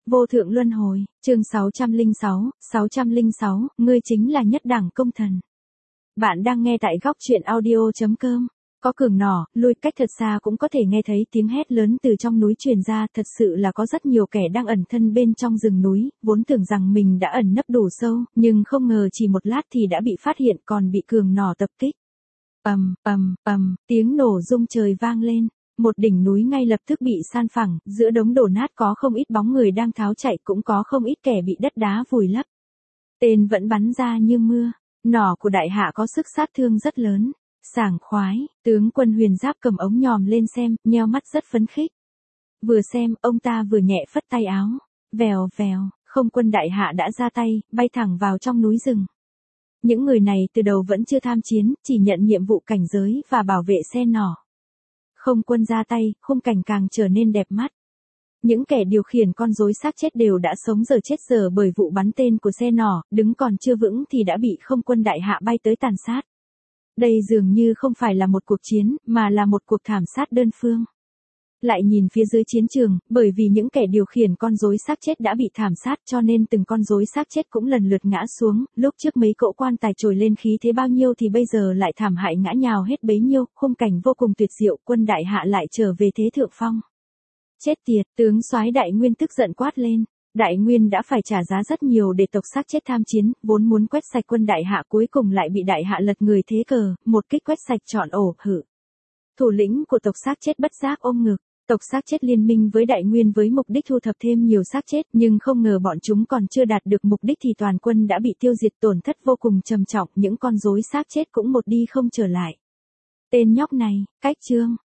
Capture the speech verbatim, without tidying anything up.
Vô thượng luân hồi, chương sáu trăm lẻ sáu, sáu trăm lẻ sáu, ngươi chính là nhất đẳng công thần. Bạn đang nghe tại góc truyện audio chấm com. Có cường nỏ, lui cách thật xa cũng có thể nghe thấy tiếng hét lớn từ trong núi truyền ra, thật sự là có rất nhiều kẻ đang ẩn thân bên trong rừng núi, vốn tưởng rằng mình đã ẩn nấp đủ sâu, nhưng không ngờ chỉ một lát thì đã bị phát hiện còn bị cường nỏ tập kích. Ầm, ầm, ầm, tiếng nổ rung trời vang lên. Một đỉnh núi ngay lập tức bị san phẳng, giữa đống đổ nát có không ít bóng người đang tháo chạy, cũng có không ít kẻ bị đất đá vùi lấp. Tên vẫn bắn ra như mưa, nỏ của đại hạ có sức sát thương rất lớn. Sảng khoái, tướng quân Huyền Giáp cầm ống nhòm lên xem, nheo mắt rất phấn khích. Vừa xem, ông ta vừa nhẹ phất tay áo, vèo vèo, không quân đại hạ đã ra tay, bay thẳng vào trong núi rừng. Những người này từ đầu vẫn chưa tham chiến, chỉ nhận nhiệm vụ cảnh giới và bảo vệ xe nỏ. Không quân ra tay, khung cảnh càng trở nên đẹp mắt. Những kẻ điều khiển con rối xác chết đều đã sống giờ chết giờ bởi vụ bắn tên của xe nỏ, đứng còn chưa vững thì đã bị không quân đại hạ bay tới tàn sát. Đây dường như không phải là một cuộc chiến, mà là một cuộc thảm sát đơn phương. Lại nhìn phía dưới chiến trường, bởi vì những kẻ điều khiển con rối xác chết đã bị thảm sát cho nên từng con rối xác chết cũng lần lượt ngã xuống, lúc trước mấy cỗ quan tài trồi lên khí thế bao nhiêu thì bây giờ lại thảm hại ngã nhào hết bấy nhiêu, khung cảnh vô cùng tuyệt diệu, quân đại hạ lại trở về thế thượng phong. Chết tiệt, tướng soái Đại Nguyên tức giận quát lên. Đại Nguyên đã phải trả giá rất nhiều để tộc xác chết tham chiến, vốn muốn quét sạch quân đại hạ cuối cùng lại bị đại hạ lật người thế cờ, một kích quét sạch trọn ổ hử. Thủ lĩnh của tộc xác chết bất giác ôm ngực, tộc xác chết liên minh với Đại Nguyên với mục đích thu thập thêm nhiều xác chết, nhưng không ngờ bọn chúng còn chưa đạt được mục đích thì toàn quân đã bị tiêu diệt, tổn thất vô cùng trầm trọng, những con rối xác chết cũng một đi không trở lại. Tên nhóc này, cách trương,